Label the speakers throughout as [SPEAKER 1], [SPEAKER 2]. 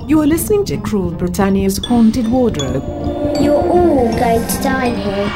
[SPEAKER 1] You are listening to Cruel Britannia's Haunted Wardrobe.
[SPEAKER 2] You're all going to die here.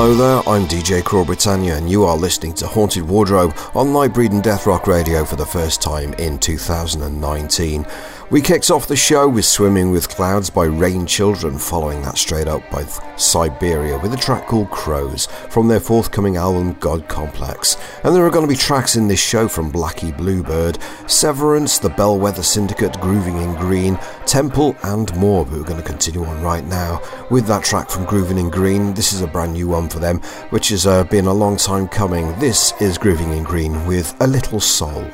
[SPEAKER 3] Hello there, I'm DJ Cruel Britannia and you are listening to Haunted Wardrobe on Nightbreed and Death Rock Radio for the first time in 2019. We kicked off the show with Swimming with Clouds by Rain Children, following that straight up by Siberia with a track called Crows from their forthcoming album God Complex. And there are going to be tracks in this show from Blackie Bluebird, Severance, The Bellwether Syndicate, Grooving in Green, Temple and more, but we're going to continue on right now with that track from Grooving in Green. This is a brand new one for them, which has been a long time coming. This is Grooving in Green with A Little Soul.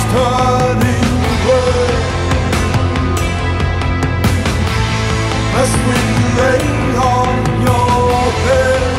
[SPEAKER 4] turning away as we lay on your bed.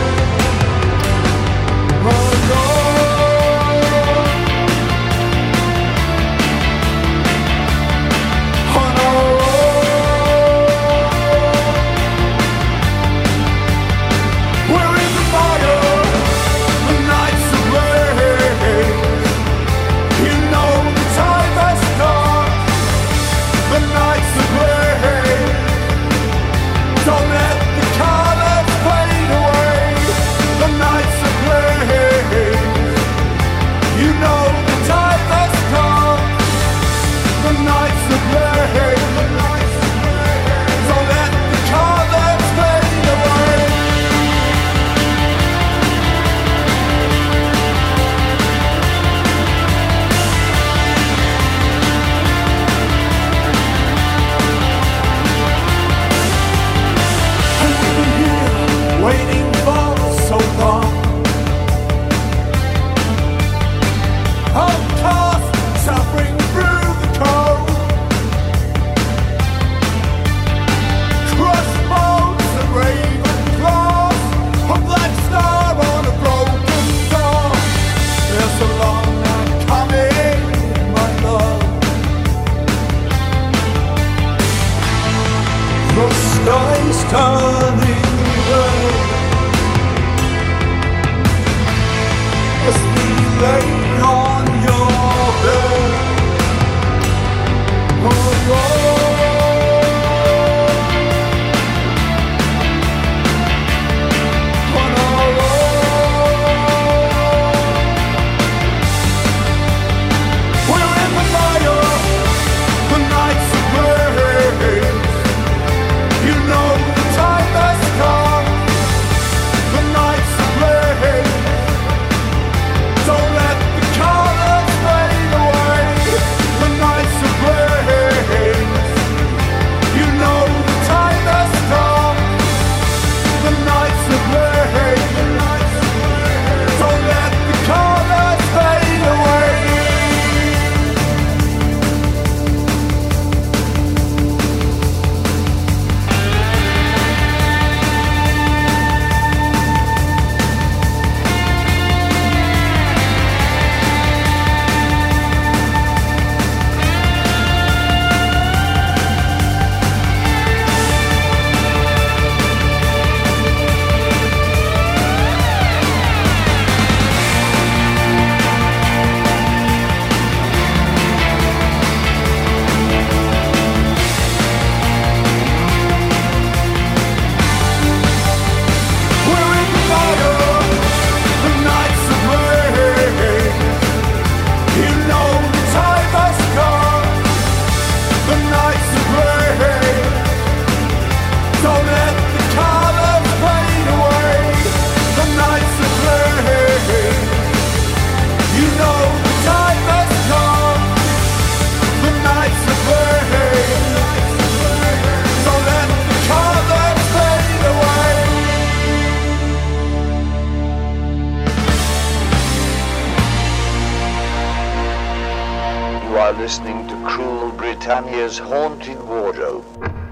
[SPEAKER 5] Listening to Cruel Britannia's Haunted Wardrobe.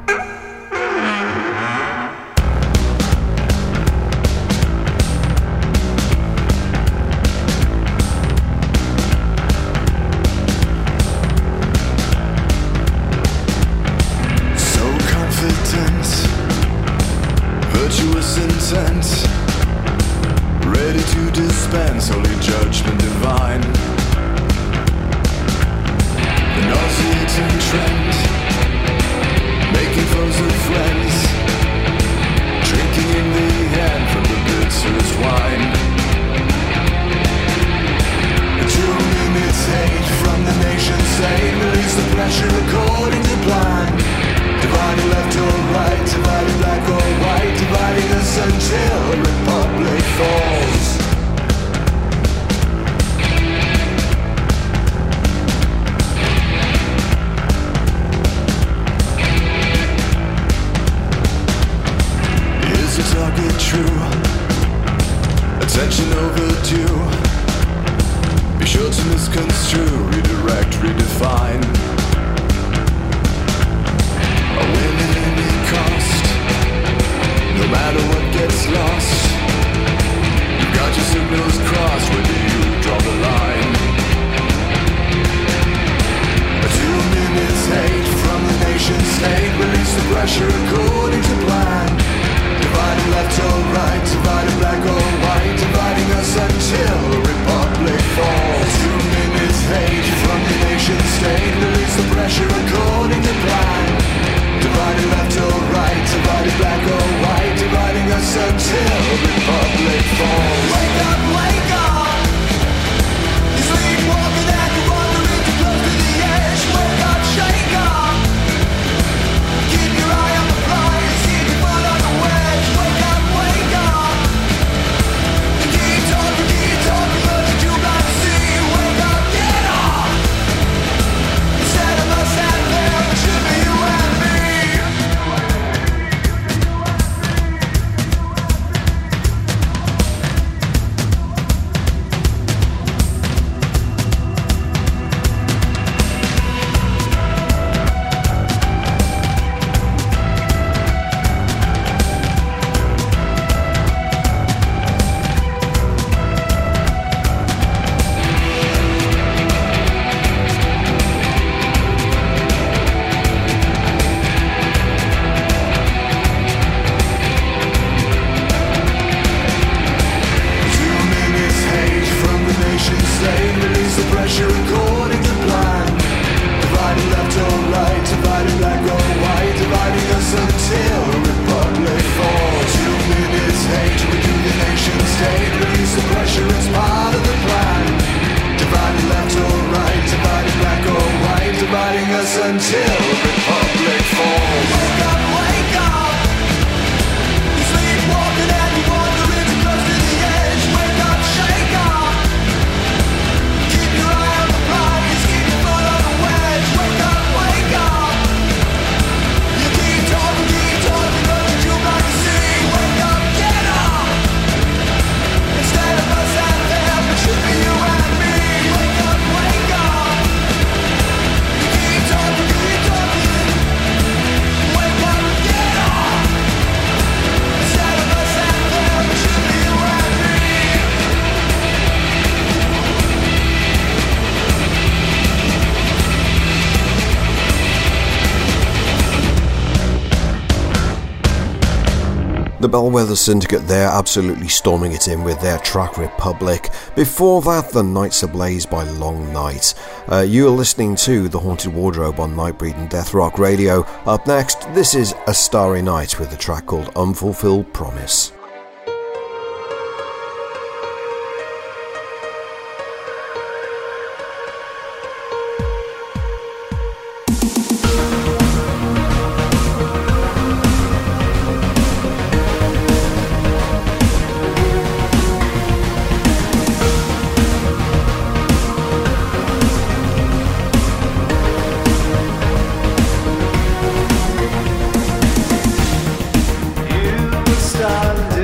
[SPEAKER 4] So confident, virtuous intent, ready to dispense holy judgment divine. The nauseating trend, making foes of friends, drinking in the end from the bitterest wine. To imitate from the nation's state, release the pressure according to plan. Dividing left or right, dividing black or white, dividing us until a republic falls. True, attention overdue. Be sure to misconstrue, redirect, redefine. A win at any cost, no matter what gets lost. You've got your signals crossed, where do you draw the line? 2 minutes hate from the nation state, release the pressure according to plan. Divided left or right, divided black or white, dividing us until the republic falls. 2 minutes hate from the nation state, release the pressure according to plan. Divided left or right, divided black or white, dividing us until the republic falls. Wake up, wake up! You sleepwalking and you're wandering too close to the edge. Wake up, shake up! Keep your eye on the prize, keep your foot on the wedge. Wake up, wake up! You keep talking, but you do not see. Wake up, get up! Instead of us and them, it should be you and me.
[SPEAKER 3] The Bellwether Syndicate there, absolutely storming it in with their track Republic. Before that, The Nights Ablaze by Long Night. You are listening to The Haunted Wardrobe on Nightbreed and Death Rock Radio. Up next, this is A Starry Night with a track called Unfulfilled Promise.
[SPEAKER 4] Starlight.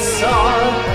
[SPEAKER 4] saw.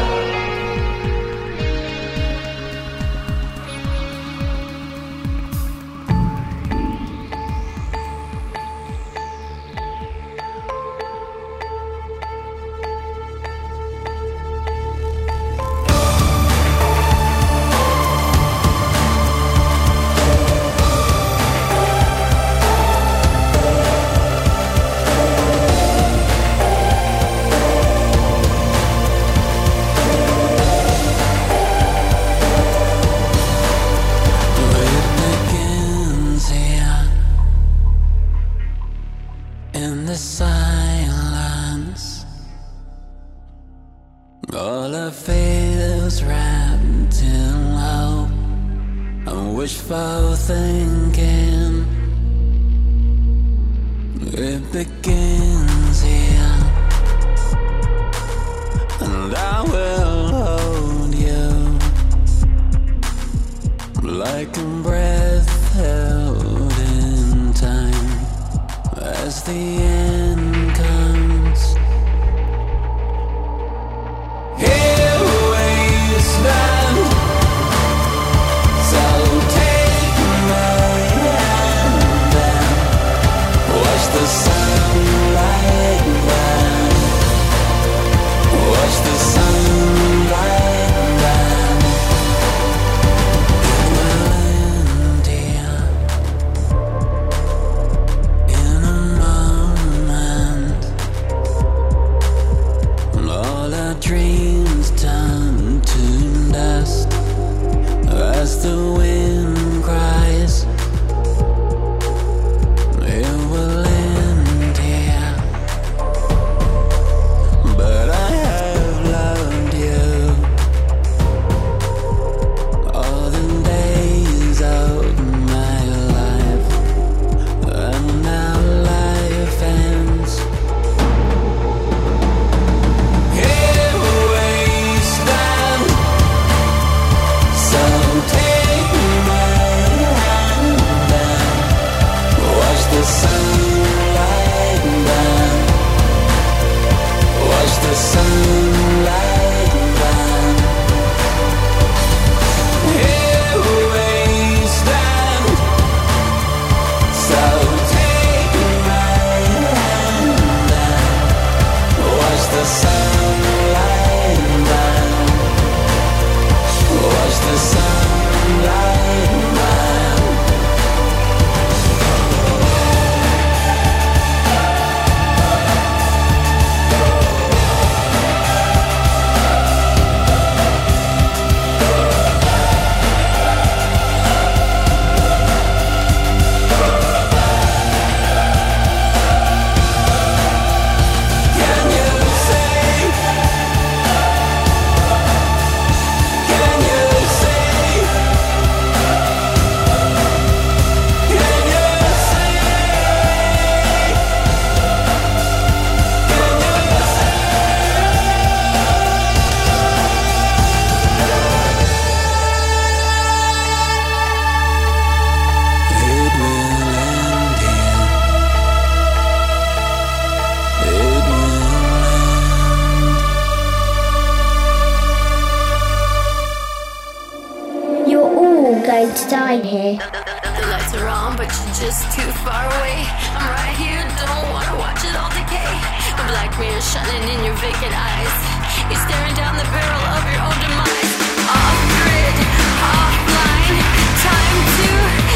[SPEAKER 2] going to die here.
[SPEAKER 6] The lights are on, but you're just too far away. I'm right here, don't wanna watch it all decay. A black mirror shining in your vacant eyes. You're staring down the barrel of your own demise. Off grid, offline, time to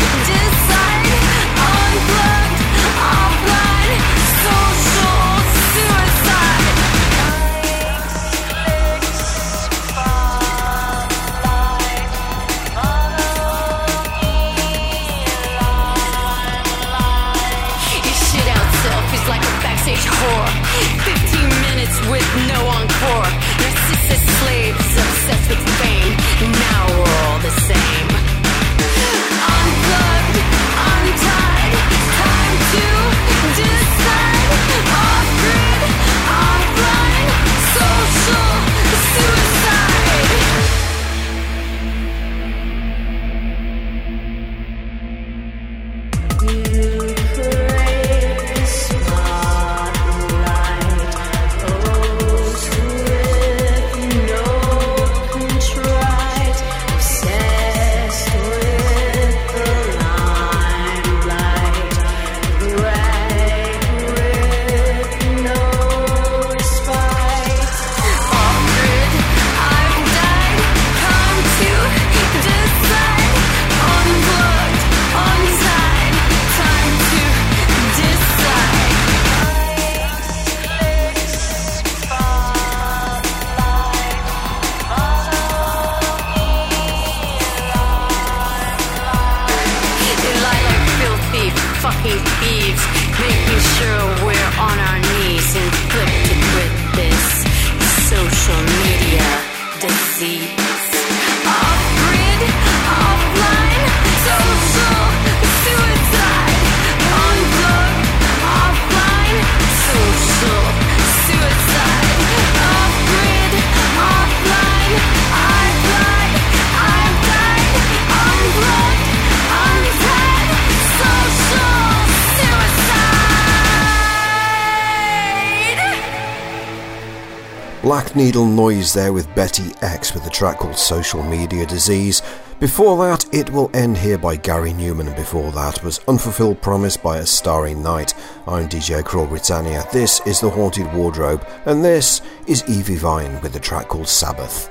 [SPEAKER 6] decide. Unplugged, offline, social suicide. You shit out selfies like a backstage whore. 15 minutes with no encore. Narcissist slaves obsessed with fame. Now we're all the same. Unplugged, untied, time to decide. Off grid, offline, social suicide. You crave spotlight, oh sweet.
[SPEAKER 3] Black Needle Noise there with Betty X with a track called Social Media Disease. Before that, It Will End Here by Gary Newman, and before that was Unfulfilled Promise by A Starry Night. I'm DJ Crawl Britannia, this is The Haunted Wardrobe, and this is Evie Vine with a track called Sabbath.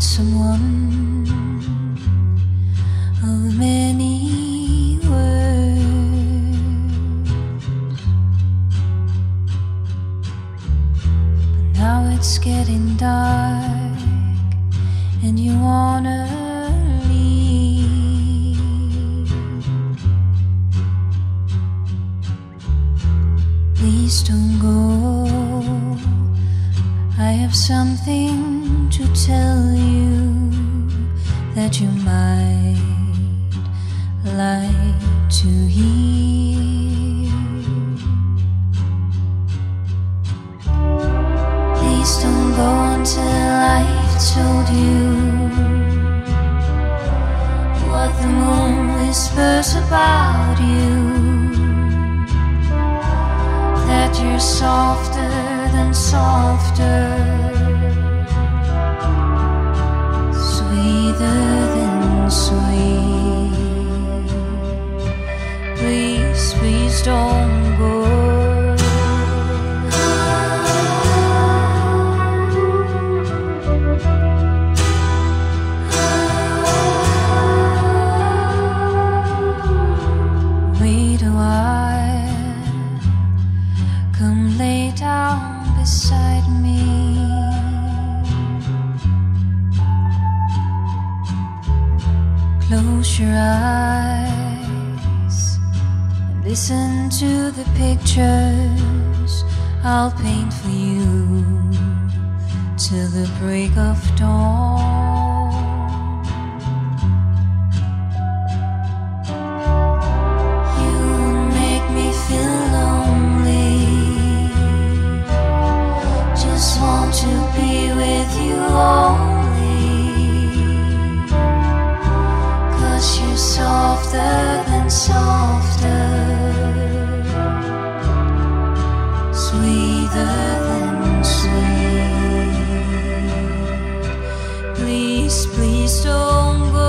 [SPEAKER 7] someone of many words, but now it's getting dark and you wanna leave. Please don't go, I have something to tell you that you might like to hear. Please don't go until I've told you what the moon whispers about you, that you're softer than softer, sweeter than sweet. Please, please don't go. Wait a while, come lay down beside me. Close your eyes and listen to the pictures I'll paint for you till the break of dawn. You make me feel lonely, just want to be with you only, 'cause you're softer than softer, sweeter than sweet. Please, please don't go.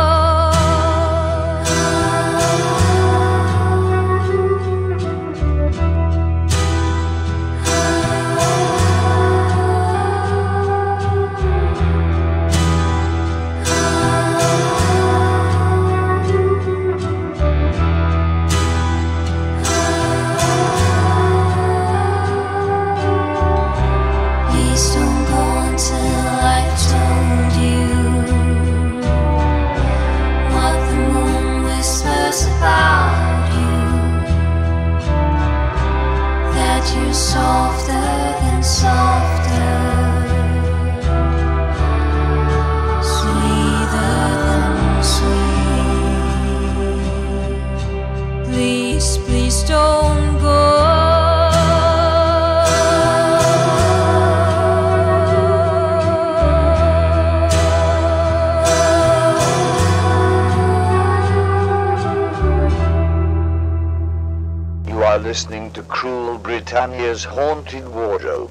[SPEAKER 7] Please don't go until I've told you what the moon whispers about you, that you're softer than softer, sweeter than sweet. Please, please don't go.
[SPEAKER 5] You are listening to Cruel Britannia's Haunted Wardrobe.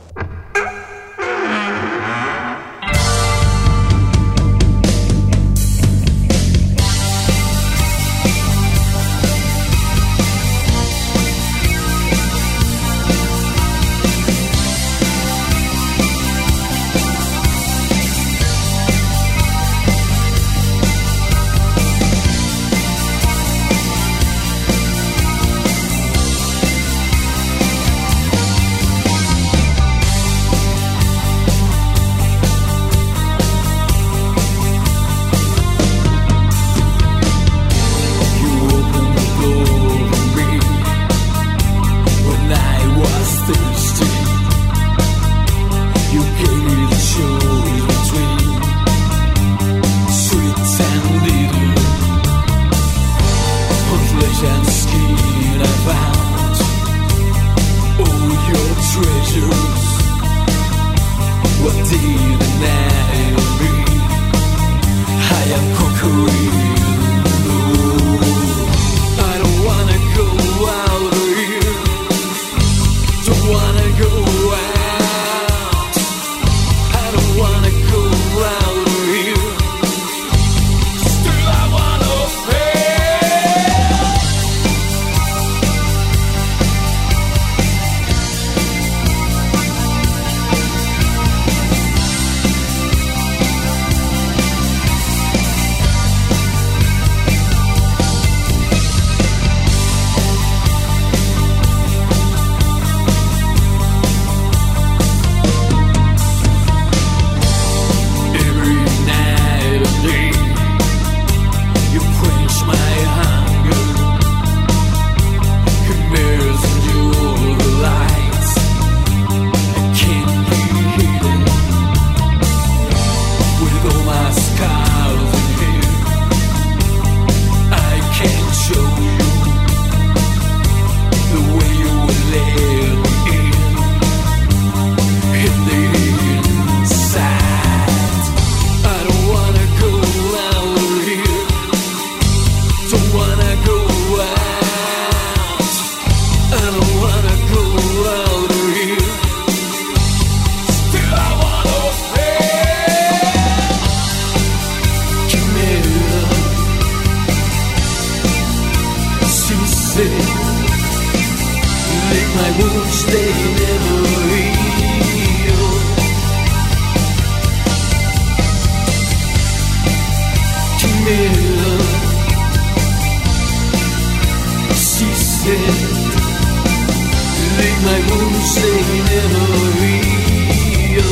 [SPEAKER 8] my wounds, they never heal.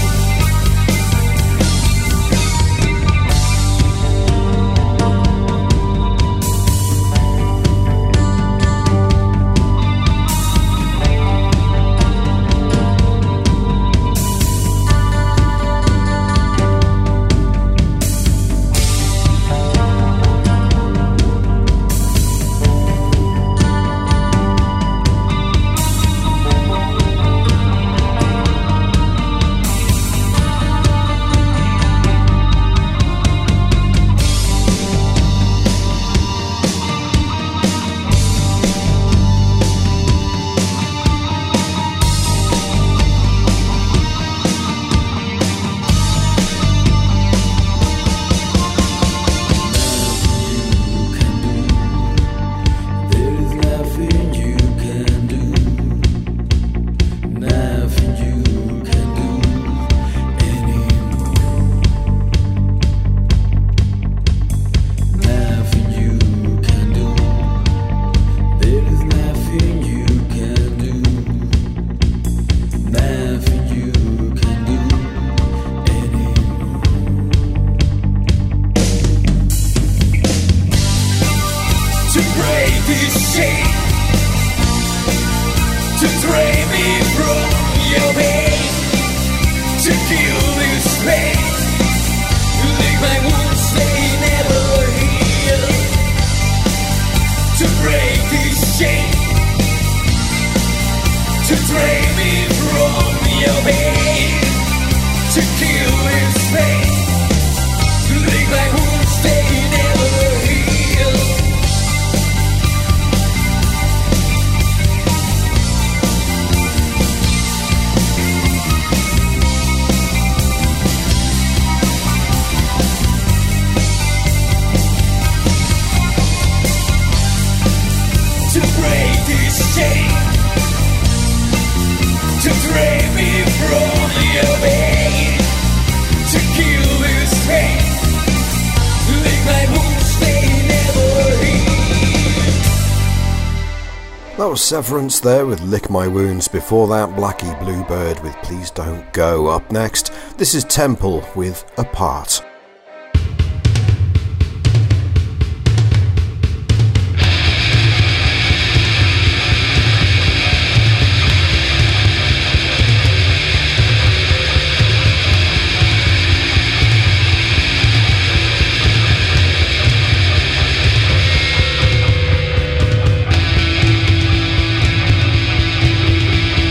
[SPEAKER 3] Severance there with Lick My Wounds. Before that, Blackie Bluebird with Please Don't Go. Up next, this is Temple with Apart.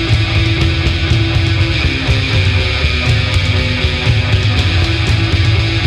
[SPEAKER 9] Thank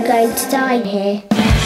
[SPEAKER 2] going to die here.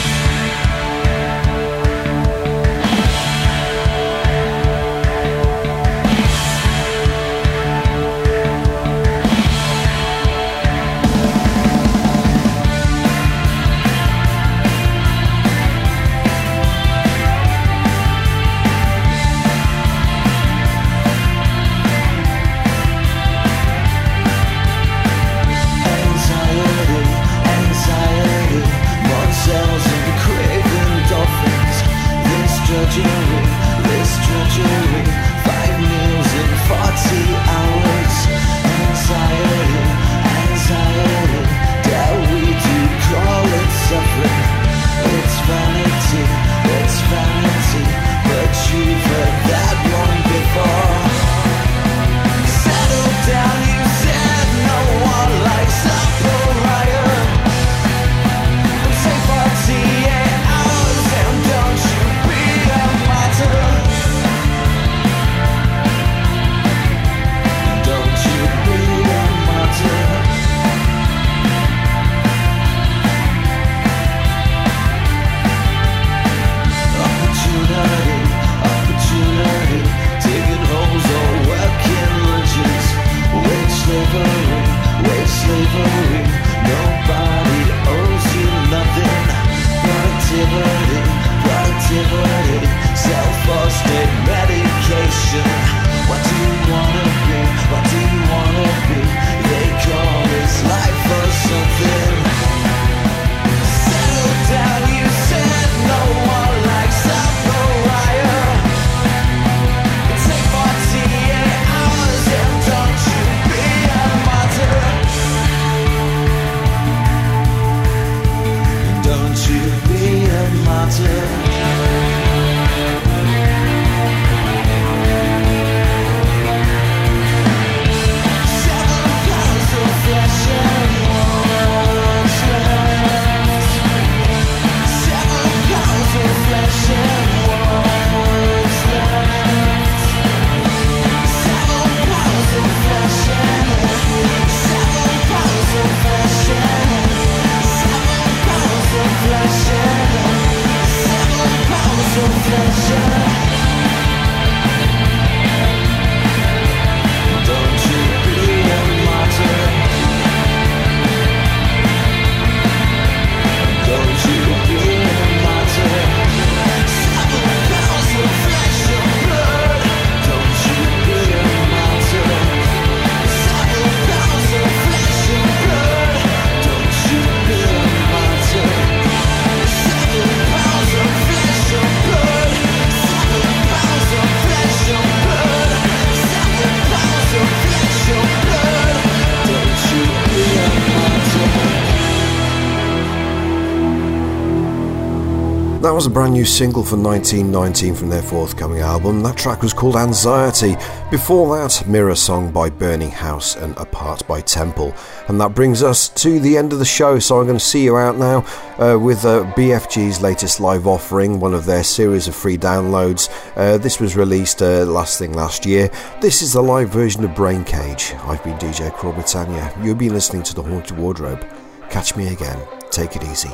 [SPEAKER 3] That was a brand new single for 1919 from their forthcoming album. That track was called Anxiety. Before that, Mirror Song by Burning House and Apart by Temple. And that brings us to the end of the show, so I'm going to see you out now with BFG's latest live offering, one of their series of free downloads. This was released last year. This is the live version of Brain Cage. I've been DJ Crawl Britannia. You've been listening to The Haunted Wardrobe. Catch me again. Take it easy.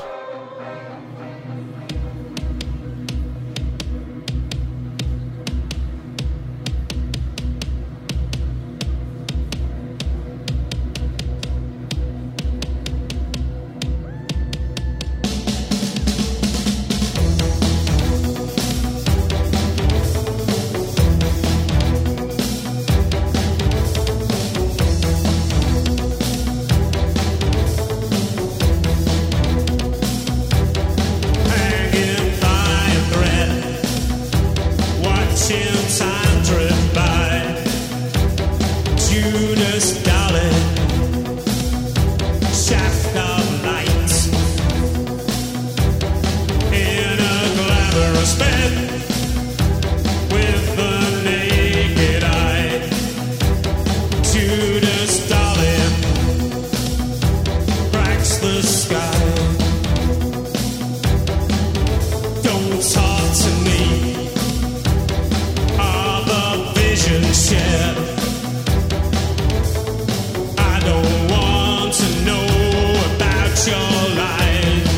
[SPEAKER 9] I don't want to know about your life.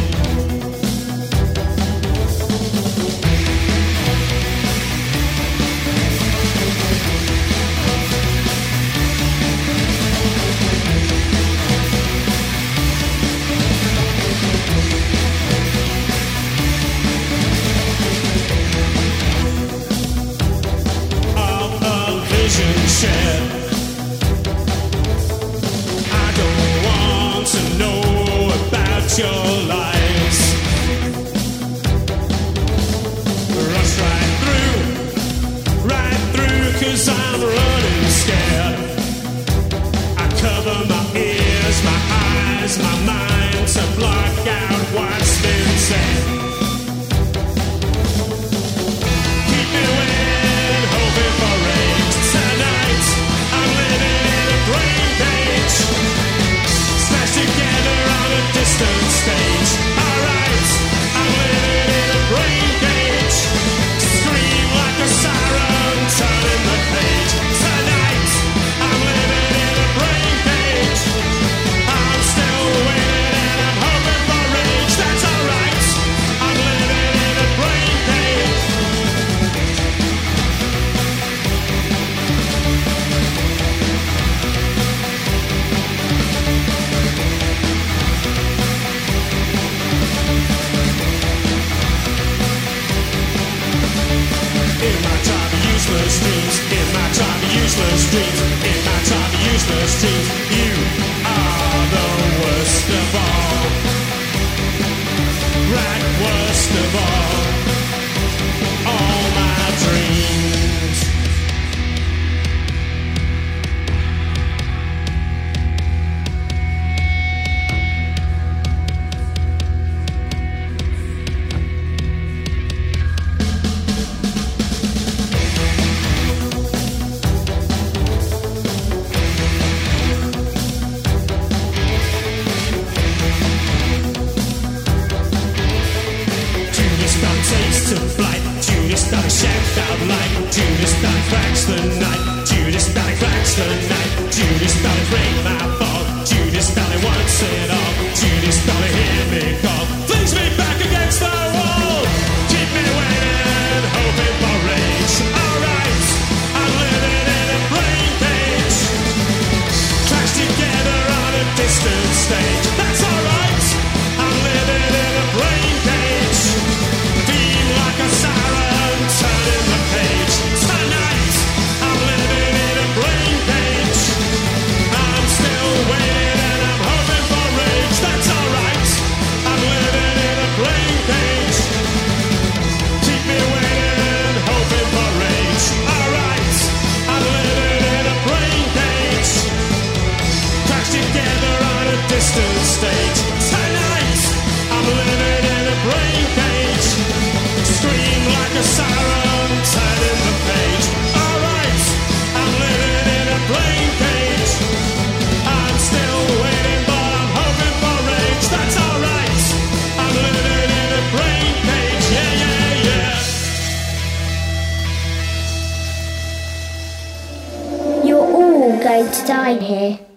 [SPEAKER 9] out what's been said. Keep me waiting, hoping for rain. Tonight, I'm living in a brain cage, smashed together on a distant stage. Alright, I'm living in a brain cage, scream like a siren, turning the page. Tonight, I'm living in a brain cage, I'm still waiting and I'm hoping for rage. That's alright, I'm living in a brain cage. In my time of useless dreams, in my time of useless dreams, in my time of useless dreams, you are the worst of all. Right, worst of all my dreams. Judas Dog takes to flight. Judas Dog shacked out light. Judas Dog cracks the night. Judas Dog cracks the night. Judas Dog break my fall. Judas Dog wants it all. Judas Dog hear me call. Flings me back against the wall. Keep me waiting, hoping for rage. Alright, I'm living in a brain cage, crashed together on a distant stage. That's alright, I'm living in a brain cage, beam like a siren, turning the page. Tonight, I'm living in a brain cage, I'm still waiting and I'm hoping for rage. That's alright, I'm living in a brain cage, keep me waiting, hoping for rage. Alright, I'm living in a brain cage, crashed together on a distant stage. Tonight, I'm living in a brain cage, scream like a siren, turning the page. Alright, I'm living in a brain cage, I'm still waiting but I'm hoping for rage. That's alright, I'm living in a brain cage, yeah, yeah, yeah.
[SPEAKER 2] You're all going to die here.